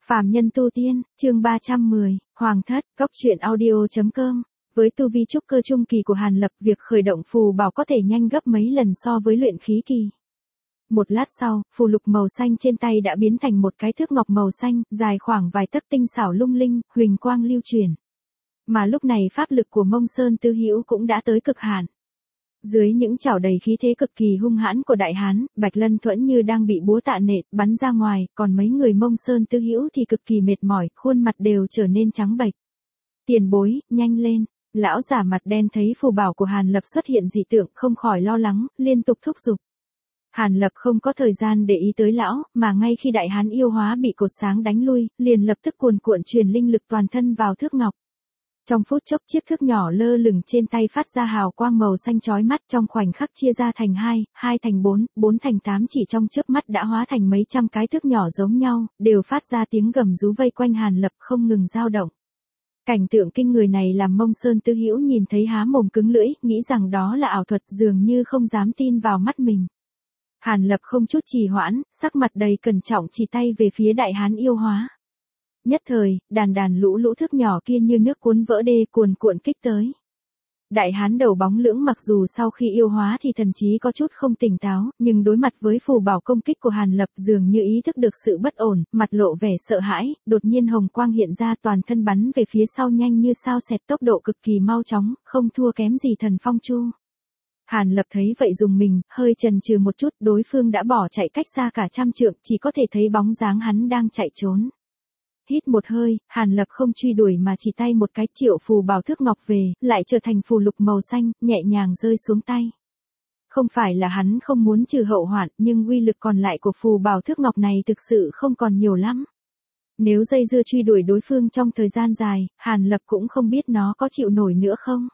Phàm nhân tu tiên, chương 310, Hoàng thất, Cốc truyện audio.com. Với tu vi trúc cơ trung kỳ của Hàn Lập, việc khởi động phù bảo có thể nhanh gấp mấy lần so với luyện khí kỳ. Một lát sau, phù lục màu xanh trên tay đã biến thành một cái thước ngọc màu xanh, dài khoảng vài tấc, tinh xảo lung linh, huỳnh quang lưu truyền. Mà lúc này pháp lực của Mông Sơn Tư Hữu cũng đã tới cực hạn. Dưới những chảo đầy khí thế cực kỳ hung hãn của đại hán, Bạch Lân Thuẫn như đang bị búa tạ nện bắn ra ngoài, còn mấy người Mông Sơn Tư Hữu thì cực kỳ mệt mỏi, khuôn mặt đều trở nên trắng bệch. Tiền bối, nhanh lên. Lão giả mặt đen thấy phù bảo của Hàn Lập xuất hiện dị tượng, không khỏi lo lắng, liên tục thúc giục. Hàn Lập không có thời gian để ý tới lão, mà ngay khi đại hán yêu hóa bị cột sáng đánh lui, liền lập tức cuồn cuộn truyền linh lực toàn thân vào thước ngọc. Trong phút chốc, chiếc thước nhỏ lơ lửng trên tay phát ra hào quang màu xanh chói mắt, trong khoảnh khắc chia ra thành 2, 2 thành 4, 4 thành 8, chỉ trong chớp mắt đã hóa thành mấy trăm cái thước nhỏ giống nhau, đều phát ra tiếng gầm rú vây quanh Hàn Lập không ngừng dao động. Cảnh tượng kinh người này làm Mông Sơn Tư Hữu nhìn thấy há mồm cứng lưỡi, nghĩ rằng đó là ảo thuật, dường như không dám tin vào mắt mình. Hàn Lập không chút trì hoãn, sắc mặt đầy cẩn trọng chỉ tay về phía đại hán yêu hóa. Nhất thời, đàn lũ lũ thước nhỏ kia như nước cuốn vỡ đê cuồn cuộn kích tới. Đại hán đầu bóng lưỡng mặc dù sau khi yêu hóa thì thần trí có chút không tỉnh táo, nhưng đối mặt với phù bảo công kích của Hàn Lập dường như ý thức được sự bất ổn, mặt lộ vẻ sợ hãi, đột nhiên hồng quang hiện ra, toàn thân bắn về phía sau nhanh như sao xẹt, tốc độ cực kỳ mau chóng, không thua kém gì Thần Phong Chu. Hàn Lập thấy vậy dùng mình, hơi chần chừ một chút, đối phương đã bỏ chạy cách xa cả trăm trượng, chỉ có thể thấy bóng dáng hắn đang chạy trốn. Hít một hơi, Hàn Lập không truy đuổi mà chỉ tay một cái, triệu phù bảo thước ngọc về, lại trở thành phù lục màu xanh, nhẹ nhàng rơi xuống tay. Không phải là hắn không muốn trừ hậu hoạn, nhưng uy lực còn lại của phù bảo thước ngọc này thực sự không còn nhiều lắm. Nếu dây dưa truy đuổi đối phương trong thời gian dài, Hàn Lập cũng không biết nó có chịu nổi nữa không.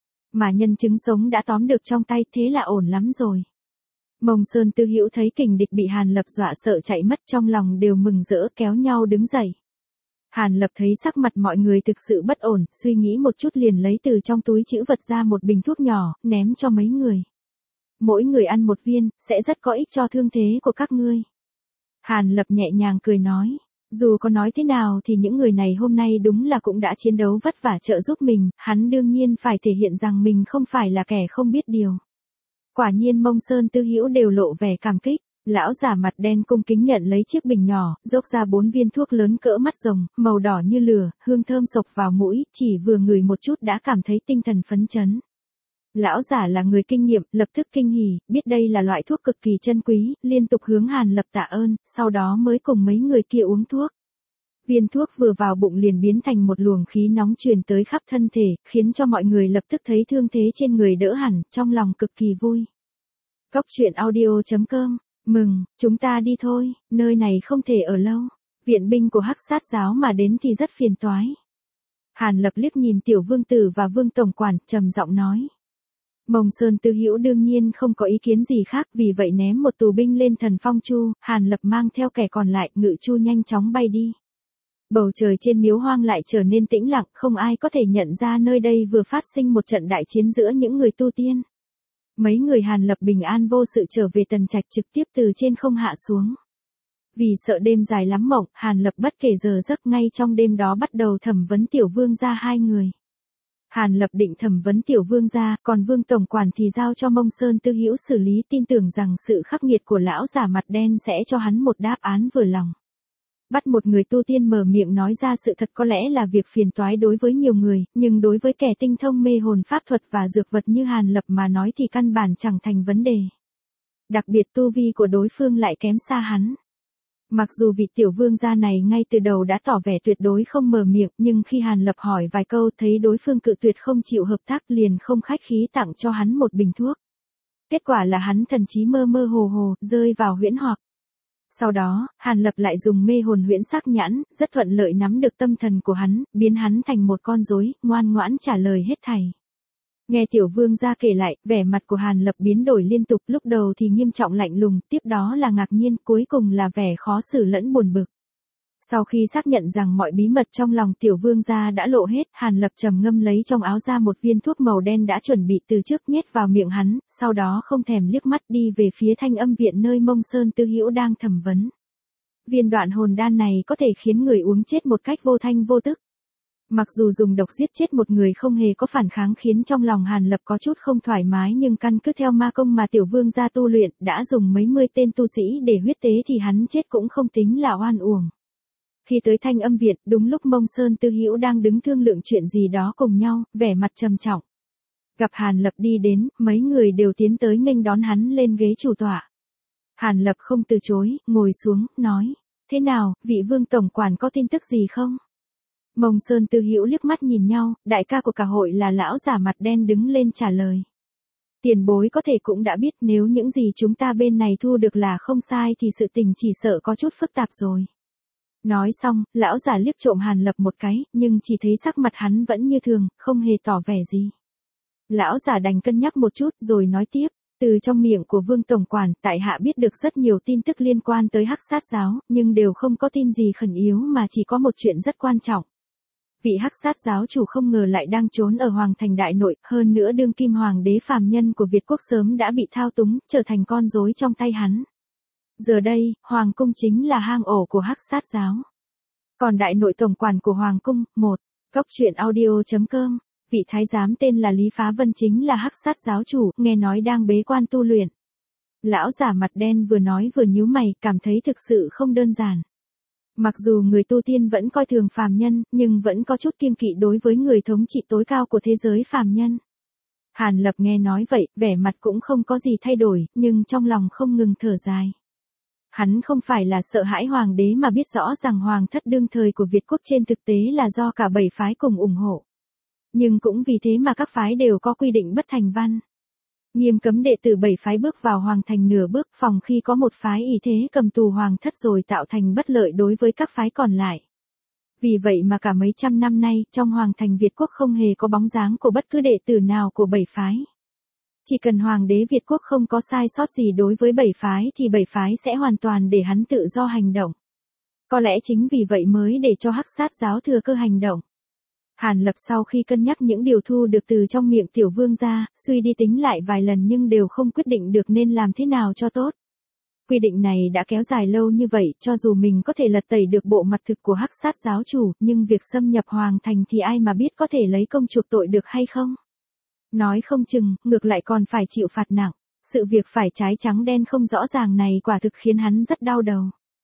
Mà nhân chứng sống đã tóm được trong tay, thế là ổn lắm rồi. Mông Sơn Tư Hữu thấy kình địch bị Hàn Lập dọa sợ chạy mất, trong lòng đều mừng rỡ, kéo nhau đứng dậy. Hàn Lập thấy sắc mặt mọi người thực sự bất ổn, suy nghĩ một chút liền lấy từ trong túi trữ vật ra một bình thuốc nhỏ, ném cho mấy người. Mỗi người ăn một viên, sẽ rất có ích cho thương thế của các ngươi. Hàn Lập nhẹ nhàng cười nói, dù có nói thế nào thì những người này hôm nay đúng là cũng đã chiến đấu vất vả trợ giúp mình, hắn đương nhiên phải thể hiện rằng mình không phải là kẻ không biết điều. Quả nhiên Mông Sơn Tư Hữu đều lộ vẻ cảm kích. Lão giả mặt đen cung kính nhận lấy chiếc bình nhỏ, dốc ra 4 viên thuốc lớn cỡ mắt rồng, màu đỏ như lửa, hương thơm xộc vào mũi, chỉ vừa ngửi một chút đã cảm thấy tinh thần phấn chấn. Lão giả là người kinh nghiệm, lập tức kinh hỉ, biết đây là loại thuốc cực kỳ chân quý, liên tục hướng Hàn Lập tạ ơn, sau đó mới cùng mấy người kia uống thuốc. Viên thuốc vừa vào bụng liền biến thành một luồng khí nóng truyền tới khắp thân thể, khiến cho mọi người lập tức thấy thương thế trên người đỡ hẳn, trong lòng cực kỳ vui. Cốc truyện audio.com. Mừng, chúng ta đi thôi, nơi này không thể ở lâu. Viện binh của Hắc Sát giáo mà đến thì rất phiền toái. Hàn Lập liếc nhìn Tiểu Vương Tử và Vương Tổng Quản, trầm giọng nói. Mông Sơn Tư Hữu đương nhiên không có ý kiến gì khác, vì vậy ném một tù binh lên Thần Phong Chu, Hàn Lập mang theo kẻ còn lại, ngự chu nhanh chóng bay đi. Bầu trời trên miếu hoang lại trở nên tĩnh lặng, không ai có thể nhận ra nơi đây vừa phát sinh một trận đại chiến giữa những người tu tiên. Mấy người Hàn Lập bình an vô sự trở về Tần Trạch, trực tiếp từ trên không hạ xuống. Vì sợ đêm dài lắm mộng, Hàn Lập bất kể giờ giấc, ngay trong đêm đó bắt đầu thẩm vấn Tiểu Vương gia hai người. Hàn Lập định thẩm vấn Tiểu Vương gia, còn Vương Tổng Quản thì giao cho Mông Sơn Tư Hữu xử lý, tin tưởng rằng sự khắc nghiệt của lão giả mặt đen sẽ cho hắn một đáp án vừa lòng. Bắt một người tu tiên mở miệng nói ra sự thật có lẽ là việc phiền toái đối với nhiều người, nhưng đối với kẻ tinh thông mê hồn pháp thuật và dược vật như Hàn Lập mà nói thì căn bản chẳng thành vấn đề. Đặc biệt tu vi của đối phương lại kém xa hắn. Mặc dù vị Tiểu Vương gia này ngay từ đầu đã tỏ vẻ tuyệt đối không mở miệng, nhưng khi Hàn Lập hỏi vài câu thấy đối phương cự tuyệt không chịu hợp tác, liền không khách khí tặng cho hắn một bình thuốc. Kết quả là hắn thần trí mơ mơ hồ hồ, rơi vào huyễn hoặc. Sau đó, Hàn Lập lại dùng mê hồn huyễn sắc nhãn, rất thuận lợi nắm được tâm thần của hắn, biến hắn thành một con rối, ngoan ngoãn trả lời hết thảy. Nghe Tiểu Vương gia kể lại, vẻ mặt của Hàn Lập biến đổi liên tục, lúc đầu thì nghiêm trọng lạnh lùng, tiếp đó là ngạc nhiên, cuối cùng là vẻ khó xử lẫn buồn bực. Sau khi xác nhận rằng mọi bí mật trong lòng Tiểu Vương gia đã lộ hết, Hàn Lập trầm ngâm lấy trong áo ra một viên thuốc màu đen đã chuẩn bị từ trước nhét vào miệng hắn, sau đó không thèm liếc mắt đi về phía Thanh Âm viện nơi Mông Sơn Tư Hữu đang thẩm vấn. Viên đoạn hồn đan này có thể khiến người uống chết một cách vô thanh vô tức. Mặc dù dùng độc giết chết một người không hề có phản kháng khiến trong lòng Hàn Lập có chút không thoải mái, nhưng căn cứ theo ma công mà tiểu vương gia tu luyện đã dùng mấy mươi tên tu sĩ để huyết tế thì hắn chết cũng không tính là oan uổng. Khi tới Thanh Âm Viện, đúng lúc Mông Sơn Tư Hữu đang đứng thương lượng chuyện gì đó cùng nhau, vẻ mặt trầm trọng. Gặp Hàn Lập đi đến, mấy người đều tiến tới nghênh đón hắn lên ghế chủ tọa. Hàn Lập không từ chối, ngồi xuống, nói, thế nào, vị Vương tổng quản có tin tức gì không? Mông Sơn Tư Hữu liếc mắt nhìn nhau, đại ca của cả hội là lão giả mặt đen đứng lên trả lời. Tiền bối có thể cũng đã biết nếu những gì chúng ta bên này thu được là không sai thì sự tình chỉ sợ có chút phức tạp rồi. Nói xong, lão giả liếc trộm Hàn Lập một cái, nhưng chỉ thấy sắc mặt hắn vẫn như thường, không hề tỏ vẻ gì. Lão giả đành cân nhắc một chút rồi nói tiếp, từ trong miệng của Vương tổng quản, tại hạ biết được rất nhiều tin tức liên quan tới Hắc Sát giáo, nhưng đều không có tin gì khẩn yếu mà chỉ có một chuyện rất quan trọng. Vị Hắc Sát giáo chủ không ngờ lại đang trốn ở Hoàng thành Đại Nội, hơn nữa đương kim hoàng đế phàm nhân của Việt quốc sớm đã bị thao túng, trở thành con rối trong tay hắn. Giờ đây, Hoàng cung chính là hang ổ của Hắc Sát giáo. Còn Đại Nội tổng quản của Hoàng cung, Góc truyện audio.com, vị thái giám tên là Lý Phá Vân chính là Hắc Sát giáo chủ, nghe nói đang bế quan tu luyện. Lão giả mặt đen vừa nói vừa nhíu mày, cảm thấy thực sự không đơn giản. Mặc dù người tu tiên vẫn coi thường phàm nhân, nhưng vẫn có chút kiêng kỵ đối với người thống trị tối cao của thế giới phàm nhân. Hàn Lập nghe nói vậy, vẻ mặt cũng không có gì thay đổi, nhưng trong lòng không ngừng thở dài. Hắn không phải là sợ hãi hoàng đế mà biết rõ rằng hoàng thất đương thời của Việt quốc trên thực tế là do cả 7 phái cùng ủng hộ. Nhưng cũng vì thế mà các phái đều có quy định bất thành văn. Nghiêm cấm đệ tử 7 phái bước vào hoàng thành nửa bước, phòng khi có một phái ý thế cầm tù hoàng thất rồi tạo thành bất lợi đối với các phái còn lại. Vì vậy mà cả mấy trăm năm nay, trong hoàng thành Việt quốc không hề có bóng dáng của bất cứ đệ tử nào của 7 phái. Chỉ cần hoàng đế Việt quốc không có sai sót gì đối với 7 phái thì 7 phái sẽ hoàn toàn để hắn tự do hành động. Có lẽ chính vì vậy mới để cho Hắc Sát giáo thừa cơ hành động. Hàn Lập sau khi cân nhắc những điều thu được từ trong miệng tiểu vương ra, suy đi tính lại vài lần nhưng đều không quyết định được nên làm thế nào cho tốt. Quy định này đã kéo dài lâu như vậy, cho dù mình có thể lật tẩy được bộ mặt thực của Hắc Sát giáo chủ, nhưng việc xâm nhập hoàng thành thì ai mà biết có thể lấy công chuộc tội được hay không? Nói không chừng, ngược lại còn phải chịu phạt nặng. Sự việc phải trái trắng đen không rõ ràng này quả thực khiến hắn rất đau đầu.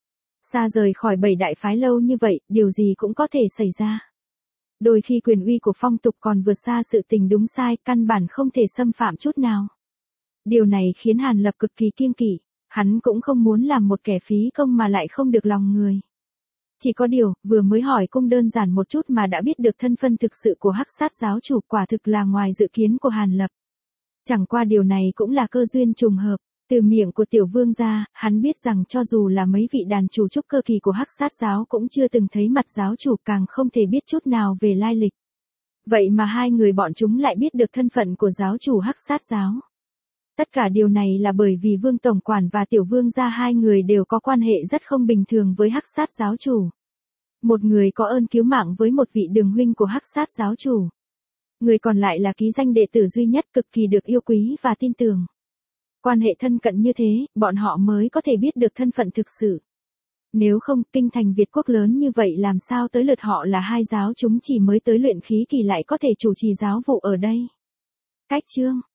Xa rời khỏi 7 đại phái lâu như vậy, điều gì cũng có thể xảy ra. Đôi khi quyền uy của phong tục còn vượt xa sự tình đúng sai, căn bản không thể xâm phạm chút nào. Điều này khiến Hàn Lập cực kỳ kiêng kỵ, hắn cũng không muốn làm một kẻ phí công mà lại không được lòng người. Chỉ có điều, vừa mới hỏi cung đơn giản một chút mà đã biết được thân phận thực sự của Hắc Sát giáo chủ, quả thực là ngoài dự kiến của Hàn Lập. Chẳng qua điều này cũng là cơ duyên trùng hợp. Từ miệng của tiểu vương ra, hắn biết rằng cho dù là mấy vị đàn chủ trúc cơ kỳ của Hắc Sát giáo cũng chưa từng thấy mặt giáo chủ, càng không thể biết chút nào về lai lịch. Vậy mà hai người bọn chúng lại biết được thân phận của giáo chủ Hắc Sát giáo. Tất cả điều này là bởi vì Vương tổng quản và tiểu vương gia hai người đều có quan hệ rất không bình thường với Hắc Sát giáo chủ. Một người có ơn cứu mạng với một vị đường huynh của Hắc Sát giáo chủ. Người còn lại là ký danh đệ tử duy nhất cực kỳ được yêu quý và tin tưởng. Quan hệ thân cận như thế, bọn họ mới có thể biết được thân phận thực sự. Nếu không, kinh thành Việt quốc lớn như vậy làm sao tới lượt họ là hai giáo chúng chỉ mới tới luyện khí kỳ lại có thể chủ trì giáo vụ ở đây. Cách chương